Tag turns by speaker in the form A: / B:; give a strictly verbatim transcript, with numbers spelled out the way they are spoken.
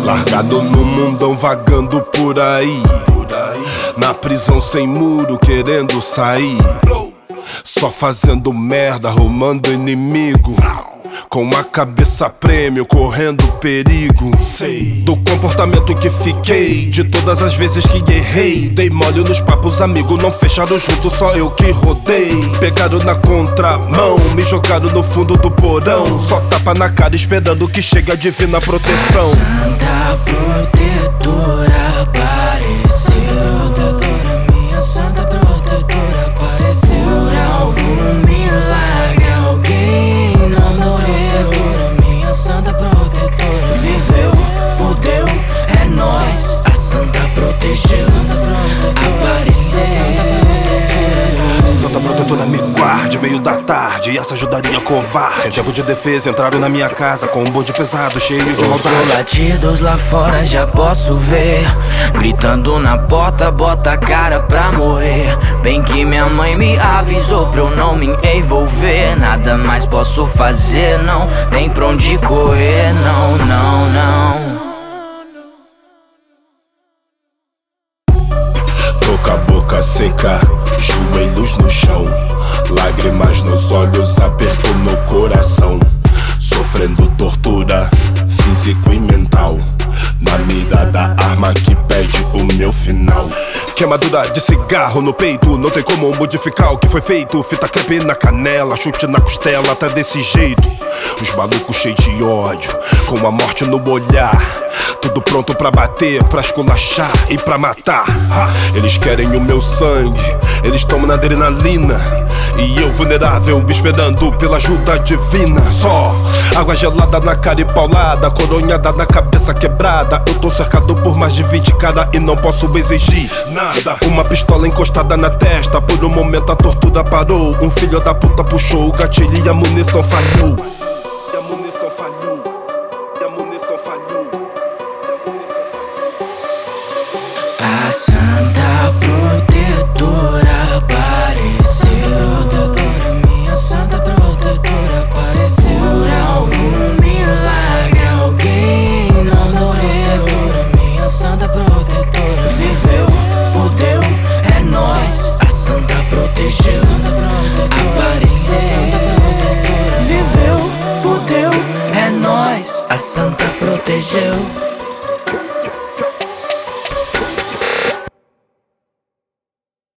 A: Largado no mundão, vagando por aí, na prisão sem muro, querendo sair. Só fazendo merda, arrumando inimigo, com a cabeça a prêmio, correndo perigo. Sei do comportamento que fiquei, de todas as vezes que errei. Dei mole nos papos, amigo, não fecharam junto, só eu que rodei. Pegaram na contramão, me jogaram no fundo do porão. Só tapa na cara esperando que chegue a divina proteção.
B: Santa protetora apareceu, doutora, minha santa protetora apareceu. Por algum milagre alguém não morreu, minha santa protetora viveu, fudeu, é nóis, a santa protegeu, apareceu.
A: Santa protetora me guarde, meio da tarde, essa ajudaria covarde. Sem tempo de defesa, entraram na minha casa com um bonde pesado, cheio de maldade.
B: Os latidos lá fora já posso ver, gritando na porta, bota a cara pra morrer. Bem que minha mãe me avisou pra eu não me envolver. Nada mais posso fazer, não tem pra onde correr, não, não, não.
A: Tô com a boca seca, joelhos no chão, lágrimas nos olhos, aperto no coração. Sofrendo tortura, físico e mental, na mira da arma que pede o meu final. Queimadura de cigarro no peito, não tem como modificar o que foi feito. Fita crepe na canela, chute na costela, tá desse jeito. Os malucos cheios de ódio, com a morte no olhar, tudo pronto pra bater, pra esculachar e pra matar. Eles querem o meu sangue, eles tomam na adrenalina, e eu vulnerável, esperando pela ajuda divina. Só água gelada na cara e paulada, coronhada na cabeça quebrada. Eu tô cercado por mais de vinte cara e não posso exigir nada. Uma pistola encostada na testa, por um momento a tortura parou. Um filho da puta puxou o gatilho e a munição falhou. E a munição falhou, e a munição falhou.
B: A santa protetora apareceu, doutora, minha santa protetora apareceu. Por algum milagre alguém não morreu, minha santa protetora viveu, fudeu, é nóis, a santa protegeu, apareceu. Viveu, fudeu, é nóis, a santa protegeu.